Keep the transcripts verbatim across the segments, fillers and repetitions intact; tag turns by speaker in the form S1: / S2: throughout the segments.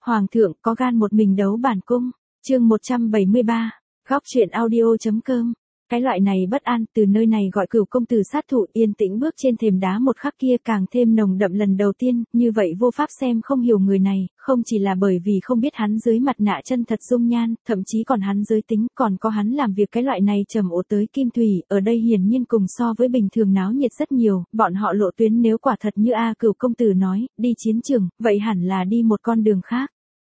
S1: Hoàng thượng có gan một mình đấu bản cung. Chương một trăm bảy mươi ba. Góc truyện audio.com. Cái loại này bất an từ nơi này gọi Cửu công tử sát thủ yên tĩnh bước trên thềm đá một khắc kia càng thêm nồng đậm lần đầu tiên, như vậy vô pháp xem không hiểu người này, không chỉ là bởi vì không biết hắn dưới mặt nạ chân thật dung nhan, thậm chí còn hắn giới tính, còn có hắn làm việc cái loại này trầm ổn tới kim thủy, ở đây hiển nhiên cùng so với bình thường náo nhiệt rất nhiều, bọn họ lộ tuyến nếu quả thật như A Cửu công tử nói, đi chiến trường, vậy hẳn là đi một con đường khác,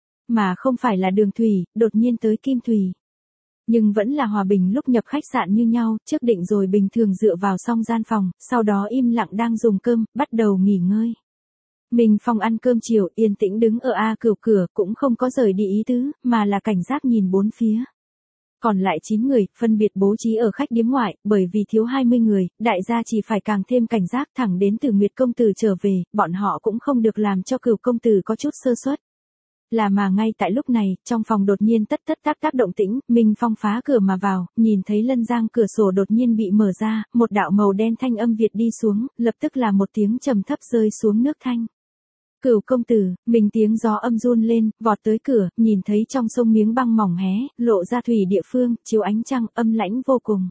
S1: mà không phải là đường thủy, đột nhiên tới kim thủy. Nhưng vẫn là hòa bình lúc nhập khách sạn như nhau, trước định rồi bình thường dựa vào xong gian phòng, sau đó im lặng đang dùng cơm, bắt đầu nghỉ ngơi. Minh Phong ăn cơm chiều, yên tĩnh đứng ở A Cửu cửa, cũng không có rời đi ý tứ, mà là cảnh giác nhìn bốn phía. Còn lại chín người, phân biệt bố trí ở khách điếm ngoại, bởi vì thiếu hai mươi người, đại gia chỉ phải càng thêm cảnh giác thẳng đến từ Nguyệt công tử trở về, bọn họ cũng không được làm cho Cửu công tử có chút sơ suất. Là mà ngay tại lúc này, trong phòng đột nhiên tất tất tác tác động tĩnh, Minh Phong phá cửa mà vào, nhìn thấy lân giang cửa sổ đột nhiên bị mở ra, một đạo màu đen thanh âm Việt đi xuống, lập tức là một tiếng trầm thấp rơi xuống nước thanh. Cửu công tử, mình tiếng gió âm run lên, vọt tới cửa, nhìn thấy trong sông miếng băng mỏng hé, lộ ra thủy địa phương, chiếu ánh trăng, âm lãnh vô cùng.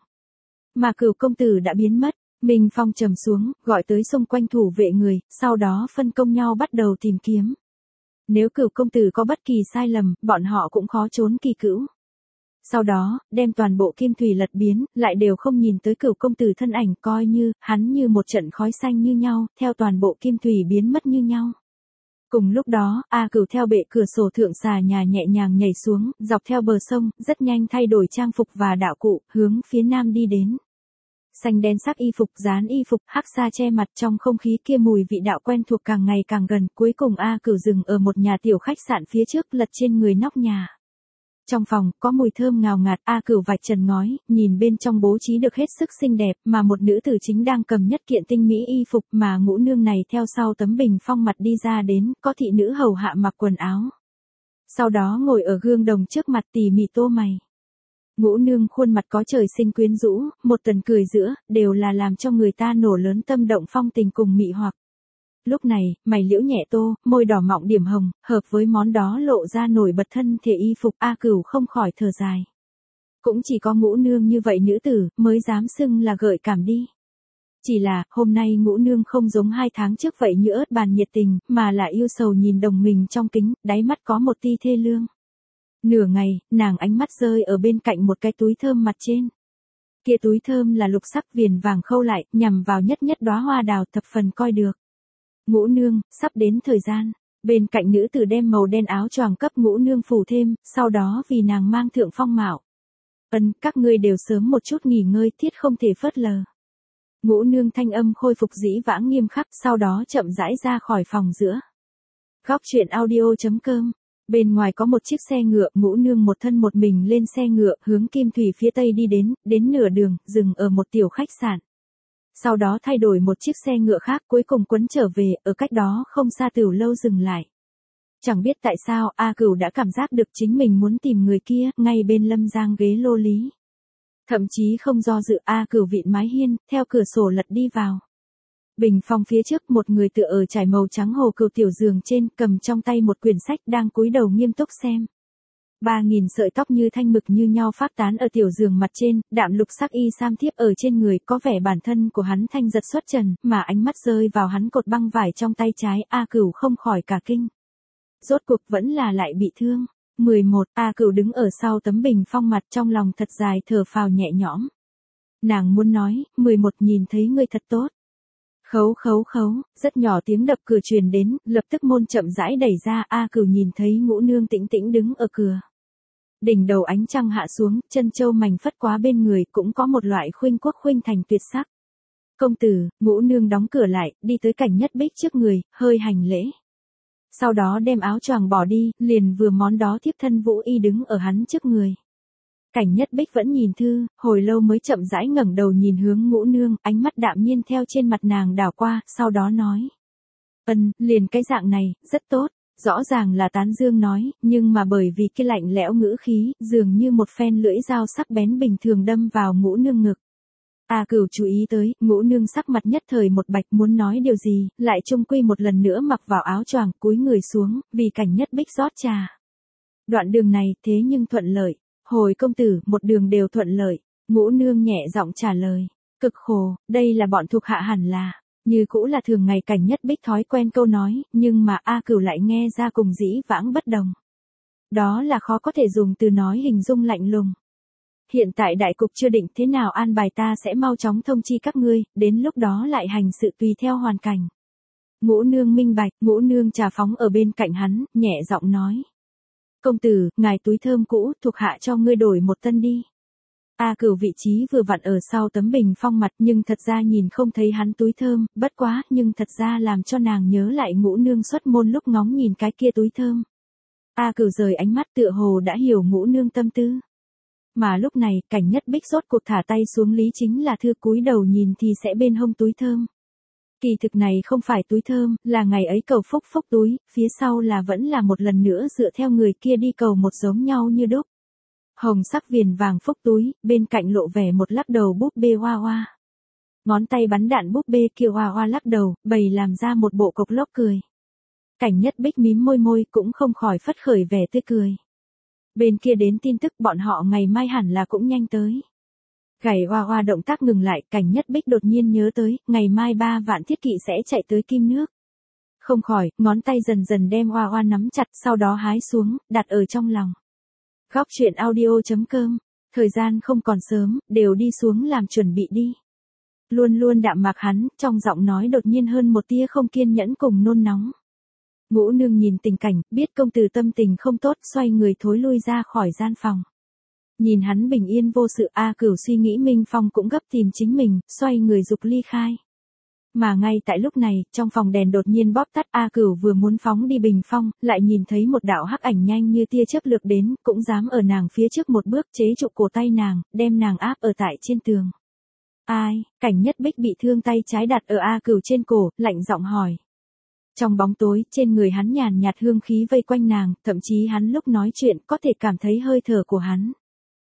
S1: Mà Cửu công tử đã biến mất, Minh Phong trầm xuống, gọi tới xung quanh thủ vệ người, sau đó phân công nhau bắt đầu tìm kiếm. Nếu Cửu công tử có bất kỳ sai lầm, bọn họ cũng khó trốn kỳ cữu. Sau đó, đem toàn bộ kim thủy lật biến, lại đều không nhìn tới Cửu công tử thân ảnh, coi như, hắn như một trận khói xanh như nhau, theo toàn bộ kim thủy biến mất như nhau. Cùng lúc đó, A Cửu theo bệ cửa sổ thượng xà nhà nhẹ nhàng nhảy xuống, dọc theo bờ sông, rất nhanh thay đổi trang phục và đạo cụ, hướng phía nam đi đến. Xanh đen sắc y phục, dán y phục, hắc sa che mặt, trong không khí kia mùi vị đạo quen thuộc càng ngày càng gần, cuối cùng A Cửu dừng ở một nhà tiểu khách sạn phía trước, lật trên người nóc nhà. Trong phòng, có mùi thơm ngào ngạt, A Cửu vạch trần ngói, nhìn bên trong bố trí được hết sức xinh đẹp, mà một nữ tử chính đang cầm nhất kiện tinh mỹ y phục, mà ngũ nương này theo sau tấm bình phong mặt đi ra đến, có thị nữ hầu hạ mặc quần áo. Sau đó ngồi ở gương đồng trước mặt tỉ mỉ tô mày. Ngũ nương khuôn mặt có trời sinh quyến rũ, một tần cười giữa, đều là làm cho người ta nổ lớn tâm động phong tình cùng mị hoặc. Lúc này, mày liễu nhẹ tô, môi đỏ mọng điểm hồng, hợp với món đó lộ ra nổi bật thân thể y phục, A Cửu không khỏi thở dài. Cũng chỉ có ngũ nương như vậy nữ tử, mới dám xưng là gợi cảm đi. Chỉ là, hôm nay ngũ nương không giống hai tháng trước vậy như ớt bàn nhiệt tình, mà là yêu sầu nhìn đồng mình trong kính, đáy mắt có một ti thê lương. Nửa ngày, nàng ánh mắt rơi ở bên cạnh một cái túi thơm mặt trên. Kia túi thơm là lục sắc viền vàng khâu lại, nhằm vào nhất nhất đóa hoa đào thập phần coi được. Ngũ nương, sắp đến thời gian. Bên cạnh nữ tử đem màu đen áo choàng cấp ngũ nương phủ thêm, sau đó vì nàng mang thượng phong mạo. Ân, các ngươi đều sớm một chút nghỉ ngơi, thiết không thể phớt lờ. Ngũ nương thanh âm khôi phục dĩ vãng nghiêm khắc, sau đó chậm rãi ra khỏi phòng giữa. Góc truyện audio.com. Bên ngoài có một chiếc xe ngựa, ngũ nương một thân một mình lên xe ngựa, hướng kim thủy phía tây đi đến, đến nửa đường, dừng ở một tiểu khách sạn. Sau đó thay đổi một chiếc xe ngựa khác, cuối cùng quấn trở về, ở cách đó không xa tiểu lâu dừng lại. Chẳng biết tại sao, A Cửu đã cảm giác được chính mình muốn tìm người kia, ngay bên lâm giang ghế lô lý. Thậm chí không do dự, A Cửu vịn mái hiên, theo cửa sổ lật đi vào. Bình phong phía trước, một người tựa ở trải màu trắng hồ cừu tiểu giường trên, cầm trong tay một quyển sách đang cúi đầu nghiêm túc xem. Ba nghìn sợi tóc như thanh mực như nhau phát tán ở tiểu giường mặt trên, đạm lục sắc y sam thiếp ở trên người, có vẻ bản thân của hắn thanh giật xuất trần, mà ánh mắt rơi vào hắn cột băng vải trong tay trái, A Cửu không khỏi cả kinh. Rốt cuộc vẫn là lại bị thương. mười một, A Cửu đứng ở sau tấm bình phong mặt, trong lòng thật dài thở phào nhẹ nhõm. Nàng muốn nói, mười một nhìn thấy ngươi thật tốt. Khấu khấu khấu, rất nhỏ tiếng đập cửa truyền đến, lập tức môn chậm rãi đẩy ra, A Cửu nhìn thấy ngũ nương tĩnh tĩnh đứng ở cửa. Đỉnh đầu ánh trăng hạ xuống, chân châu mảnh phất quá bên người, cũng có một loại khuynh quốc khuynh thành tuyệt sắc. Công tử, ngũ nương đóng cửa lại, đi tới Cảnh Nhất Bích trước người, hơi hành lễ. Sau đó đem áo choàng bỏ đi, liền vừa món đó thiếp thân Vũ Y đứng ở hắn trước người. Cảnh Nhất Bích vẫn nhìn thư, hồi lâu mới chậm rãi ngẩng đầu nhìn hướng ngũ nương, ánh mắt đạm nhiên theo trên mặt nàng đảo qua, sau đó nói. Ân, liền cái dạng này, rất tốt, rõ ràng là tán dương nói, nhưng mà bởi vì cái lạnh lẽo ngữ khí, dường như một phen lưỡi dao sắc bén bình thường đâm vào ngũ nương ngực. A Cửu chú ý tới, Ngũ Nương sắc mặt nhất thời một bạch, muốn nói điều gì, lại chung quy một lần nữa mặc vào áo choàng, cúi người xuống, vì Cảnh Nhất Bích rót trà. Đoạn đường này thế nhưng thuận lợi, hồi công tử, một đường đều thuận lợi. Ngũ Nương nhẹ giọng trả lời, cực khổ, đây là bọn thuộc hạ hẳn là, như cũ là thường ngày Cảnh Nhất Bích thói quen câu nói, nhưng mà A Cửu lại nghe ra cùng dĩ vãng bất đồng. Đó là khó có thể dùng từ nói hình dung lạnh lùng. Hiện tại đại cục chưa định thế nào an bài, ta sẽ mau chóng thông chi các ngươi, đến lúc đó lại hành sự tùy theo hoàn cảnh. Ngũ Nương minh bạch, Ngũ Nương trà phóng ở bên cạnh hắn, nhẹ giọng nói. Công tử, ngài túi thơm cũ, thuộc hạ cho ngươi đổi một tân đi. A Cửu vị trí vừa vặn ở sau tấm bình phong mặt, nhưng thật ra nhìn không thấy hắn túi thơm, bất quá, nhưng thật ra làm cho nàng nhớ lại Ngũ Nương xuất môn lúc ngóng nhìn cái kia túi thơm. A Cửu rời ánh mắt tựa hồ đã hiểu Ngũ Nương tâm tư. Mà lúc này, Cảnh Nhất Bích rốt cuộc thả tay xuống, lý chính là thư cúi đầu nhìn thì sẽ bên hông túi thơm. Kỳ thực này không phải túi thơm, là ngày ấy cầu phúc phúc túi, phía sau là vẫn là một lần nữa dựa theo người kia đi cầu một giống nhau như đúc. Hồng sắc viền vàng phúc túi, bên cạnh lộ vẻ một lắc đầu búp bê hoa hoa. Ngón tay bắn đạn búp bê kia hoa hoa lắc đầu, bày làm ra một bộ cộc lốc cười. Cảnh Nhất Bích mím môi môi cũng không khỏi phất khởi vẻ tươi cười. Bên kia đến tin tức bọn họ ngày mai hẳn là cũng nhanh tới. Gảy hoa hoa động tác ngừng lại, Cảnh Nhất Bích đột nhiên nhớ tới, ngày mai ba vạn thiết kỵ sẽ chạy tới Kim Nước. Không khỏi, ngón tay dần dần đem hoa hoa nắm chặt, sau đó hái xuống, đặt ở trong lòng. Góc truyện audio chấm com, thời gian không còn sớm, đều đi xuống làm chuẩn bị đi. Luôn luôn đạm mạc hắn, trong giọng nói đột nhiên hơn một tia không kiên nhẫn cùng nôn nóng. Ngũ Nương nhìn tình cảnh, biết công tử tâm tình không tốt, xoay người thối lui ra khỏi gian phòng. Nhìn hắn bình yên vô sự, A Cửu suy nghĩ Minh Phong cũng gấp tìm chính mình, xoay người dục ly khai. Mà ngay tại lúc này, trong phòng đèn đột nhiên bóp tắt, A Cửu vừa muốn phóng đi bình phong, lại nhìn thấy một đạo hắc ảnh nhanh như tia chớp lược đến, cũng dám ở nàng phía trước một bước chế trụ cổ tay nàng, đem nàng áp ở tại trên tường. Ai? Cảnh Nhất Bích bị thương tay trái đặt ở A Cửu trên cổ, lạnh giọng hỏi. Trong bóng tối, trên người hắn nhàn nhạt hương khí vây quanh nàng, thậm chí hắn lúc nói chuyện có thể cảm thấy hơi thở của hắn.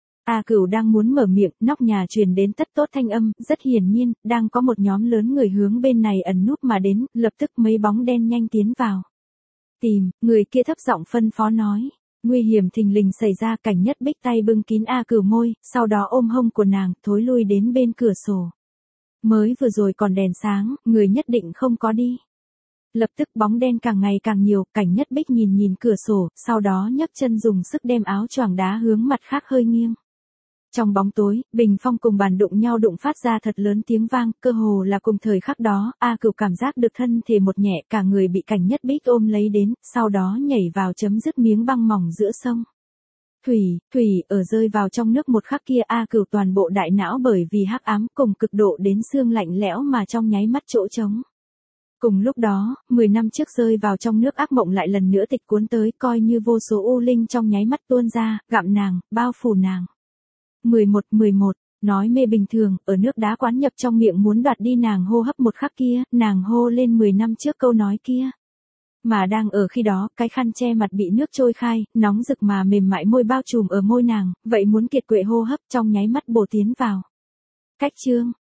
S1: A Cửu đang muốn mở miệng, nóc nhà truyền đến tất tốt thanh âm, rất hiển nhiên, đang có một nhóm lớn người hướng bên này ẩn núp mà đến, lập tức mấy bóng đen nhanh tiến vào. Tìm, người kia thấp giọng phân phó nói. Nguy hiểm thình lình xảy ra, Cảnh Nhất Bích tay bưng kín A Cửu môi, sau đó ôm hông của nàng, thối lui đến bên cửa sổ. Mới vừa rồi còn đèn sáng, người nhất định không có đi. Lập tức bóng đen càng ngày càng nhiều, Cảnh Nhất Bích nhìn nhìn cửa sổ, sau đó nhấc chân dùng sức đem áo choàng đá hướng mặt khác hơi nghiêng. Trong bóng tối, bình phong cùng bàn đụng nhau đụng phát ra thật lớn tiếng vang, cơ hồ là cùng thời khắc đó, A Cửu cảm giác được thân thể một nhẹ, cả người bị Cảnh Nhất Bích ôm lấy đến, sau đó nhảy vào chấm dứt miếng băng mỏng giữa sông. Thủy, thủy, ở rơi vào trong nước một khắc kia, A Cửu toàn bộ đại não bởi vì hắc ám cùng cực độ đến xương lạnh lẽo mà trong nháy mắt chỗ trống. Cùng lúc đó, mười năm trước rơi vào trong nước ác mộng lại lần nữa tịch cuốn tới, coi như vô số u linh trong nháy mắt tuôn ra, gặm nàng, bao phủ nàng. mười một mười một, nói mê bình thường, ở nước đá quán nhập trong miệng muốn đoạt đi nàng hô hấp một khắc kia, nàng hô lên mười năm trước câu nói kia. Mà đang ở khi đó, cái khăn che mặt bị nước trôi khai, nóng rực mà mềm mại môi bao trùm ở môi nàng, vậy muốn kiệt quệ hô hấp trong nháy mắt bổ tiến vào. Cách chương,